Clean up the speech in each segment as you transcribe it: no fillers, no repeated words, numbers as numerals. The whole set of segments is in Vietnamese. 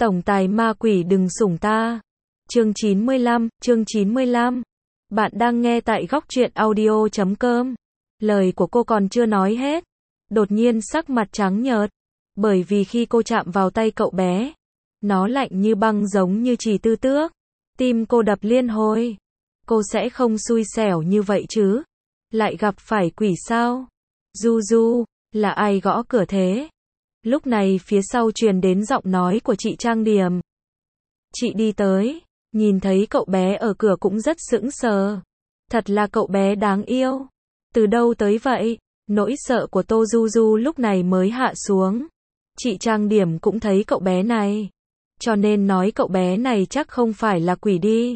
Tổng tài ma quỷ đừng sủng ta. Chương 95. Bạn đang nghe tại góc truyện audio.com. Lời của cô còn chưa nói hết. Đột nhiên sắc mặt trắng nhợt. Bởi vì khi cô chạm vào tay cậu bé, nó lạnh như băng giống như chì tư tước. Tim cô đập liên hồi. Cô sẽ không xui xẻo như vậy chứ. Lại gặp phải quỷ sao? Du Du, là ai gõ cửa thế? Lúc này phía sau truyền đến giọng nói của chị trang điểm. Chị đi tới, nhìn thấy cậu bé ở cửa cũng rất sững sờ. Thật là cậu bé đáng yêu. Từ đâu tới vậy? Nỗi sợ của Tô Du Du lúc này mới hạ xuống. Chị trang điểm cũng thấy cậu bé này. Cho nên nói cậu bé này chắc không phải là quỷ đi.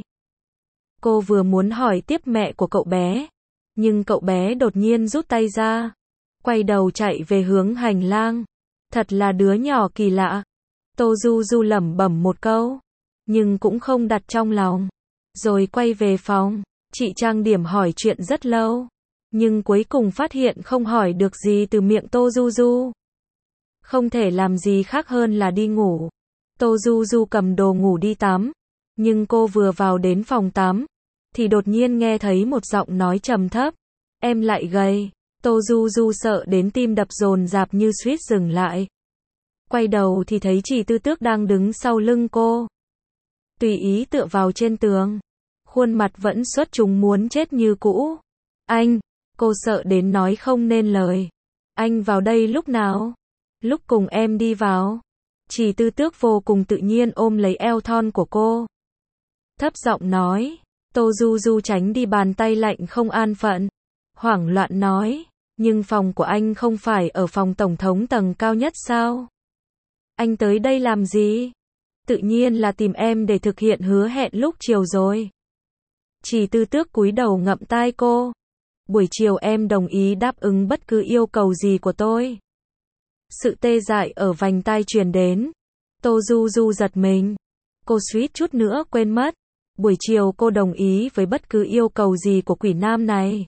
Cô vừa muốn hỏi tiếp mẹ của cậu bé. Nhưng cậu bé đột nhiên rút tay ra. Quay đầu chạy về hướng hành lang. Thật là đứa nhỏ kỳ lạ. Tô Du Du lẩm bẩm một câu. Nhưng cũng không đặt trong lòng. Rồi quay về phòng. Chị trang điểm hỏi chuyện rất lâu. Nhưng cuối cùng phát hiện không hỏi được gì từ miệng Tô Du Du. Không thể làm gì khác hơn là đi ngủ. Tô Du Du cầm đồ ngủ đi tắm. Nhưng cô vừa vào đến phòng tắm. Thì đột nhiên nghe thấy một giọng nói trầm thấp. Em lại gầy. Tô Du Du sợ đến tim đập dồn dập như suýt dừng lại. Quay đầu thì thấy Trì Tư Tước đang đứng sau lưng cô. Tùy ý tựa vào trên tường. Khuôn mặt vẫn xuất chúng muốn chết như cũ. Anh, cô sợ đến nói không nên lời. Anh vào đây lúc nào? Lúc cùng em đi vào. Trì Tư Tước vô cùng tự nhiên ôm lấy eo thon của cô. Thấp giọng nói. Tô Du Du tránh đi bàn tay lạnh không an phận. Hoảng loạn nói. Nhưng phòng của anh không phải ở phòng tổng thống tầng cao nhất sao? Anh tới đây làm gì? Tự nhiên là tìm em để thực hiện hứa hẹn lúc chiều rồi. Trì Tư Tước cúi đầu ngậm tai cô. Buổi chiều em đồng ý đáp ứng bất cứ yêu cầu gì của tôi. Sự tê dại ở vành tai truyền đến. Tô Du Du giật mình. Cô suýt chút nữa quên mất. Buổi chiều cô đồng ý với bất cứ yêu cầu gì của quỷ nam này.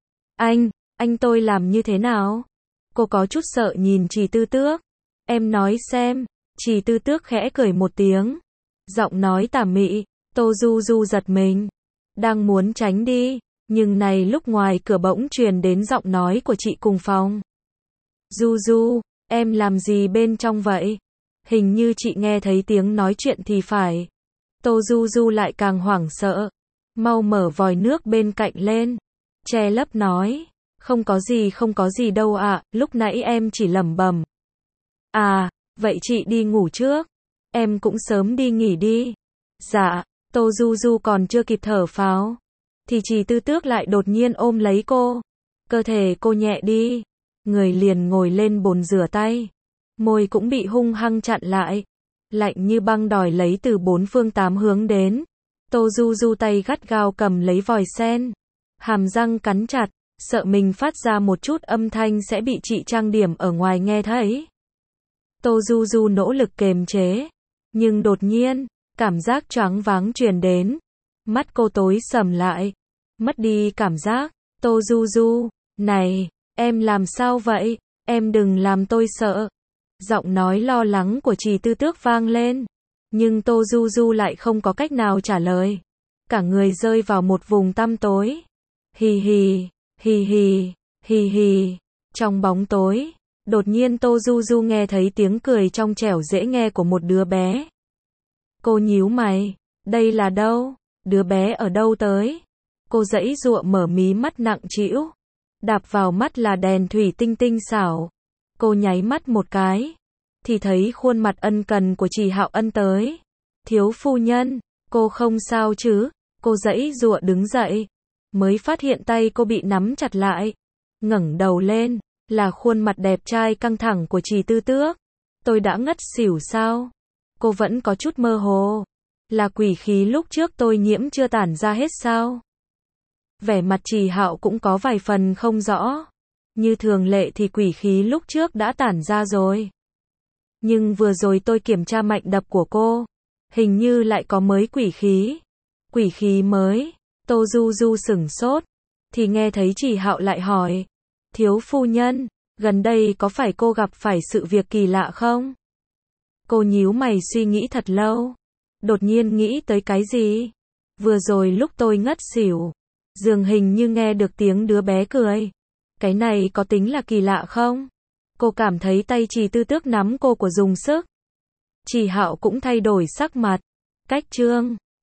Anh tôi làm như thế nào? Cô có chút sợ nhìn Trì Tư Tước. Em nói xem. Trì Tư Tước khẽ cười một tiếng. Giọng nói tà mị. Tô Du Du giật mình. Đang muốn tránh đi. Nhưng này lúc ngoài cửa bỗng truyền đến giọng nói của chị cùng phòng. Du Du, em làm gì bên trong vậy? Hình như chị nghe thấy tiếng nói chuyện thì phải. Tô Du Du lại càng hoảng sợ. Mau mở vòi nước bên cạnh lên. Che lấp nói. Không có gì đâu ạ, lúc nãy em chỉ lẩm bẩm. À, vậy chị đi ngủ trước. Em cũng sớm đi nghỉ đi. Dạ, Tô Du Du còn chưa kịp thở phào. Thì Trì Tư Tước lại đột nhiên ôm lấy cô. Cơ thể cô nhẹ đi. Người liền ngồi lên bồn rửa tay. Môi cũng bị hung hăng chặn lại. Lạnh như băng đòi lấy từ bốn phương tám hướng đến. Tô Du Du tay gắt gao cầm lấy vòi sen. Hàm răng cắn chặt. Sợ mình phát ra một chút âm thanh sẽ bị chị trang điểm ở ngoài nghe thấy. Tô Du Du nỗ lực kềm chế. Nhưng đột nhiên, cảm giác choáng váng truyền đến. Mắt cô tối sầm lại. Mất đi cảm giác. Tô Du Du, này, em làm sao vậy? Em đừng làm tôi sợ. Giọng nói lo lắng của Trì Tư Tước vang lên. Nhưng Tô Du Du lại không có cách nào trả lời. Cả người rơi vào một vùng tăm tối. Hì hì. Hì hì, hì hì. Trong bóng tối, đột nhiên Tô Du Du nghe thấy tiếng cười trong trẻo dễ nghe của một đứa bé. Cô nhíu mày, đây là đâu? Đứa bé ở đâu tới? Cô giãy giụa mở mí mắt nặng trĩu. Đạp vào mắt là đèn thủy tinh tinh xảo. Cô nháy mắt một cái, thì thấy khuôn mặt ân cần của Trì Hạo Ân tới. Thiếu phu nhân, cô không sao chứ? Cô giãy giụa đứng dậy. Mới phát hiện tay cô bị nắm chặt lại. Ngẩng đầu lên, là khuôn mặt đẹp trai căng thẳng của Trì Tư Tước. Tôi đã ngất xỉu sao? Cô vẫn có chút mơ hồ. Là quỷ khí lúc trước tôi nhiễm chưa tản ra hết sao? Vẻ mặt Trì Hạo cũng có vài phần không rõ. Như thường lệ thì quỷ khí lúc trước đã tản ra rồi. Nhưng vừa rồi tôi kiểm tra mạch đập của cô. Hình như lại có mới quỷ khí. Quỷ khí mới. Tô Du Du sửng sốt, thì nghe thấy Trì Hạo lại hỏi. Thiếu phu nhân, gần đây có phải cô gặp phải sự việc kỳ lạ không? Cô nhíu mày suy nghĩ thật lâu. Đột nhiên nghĩ tới cái gì? Vừa rồi lúc tôi ngất xỉu, giường hình như nghe được tiếng đứa bé cười. Cái này có tính là kỳ lạ không? Cô cảm thấy tay Trì Tư Tước nắm cô của dùng sức. Trì Hạo cũng thay đổi sắc mặt. Cách Trương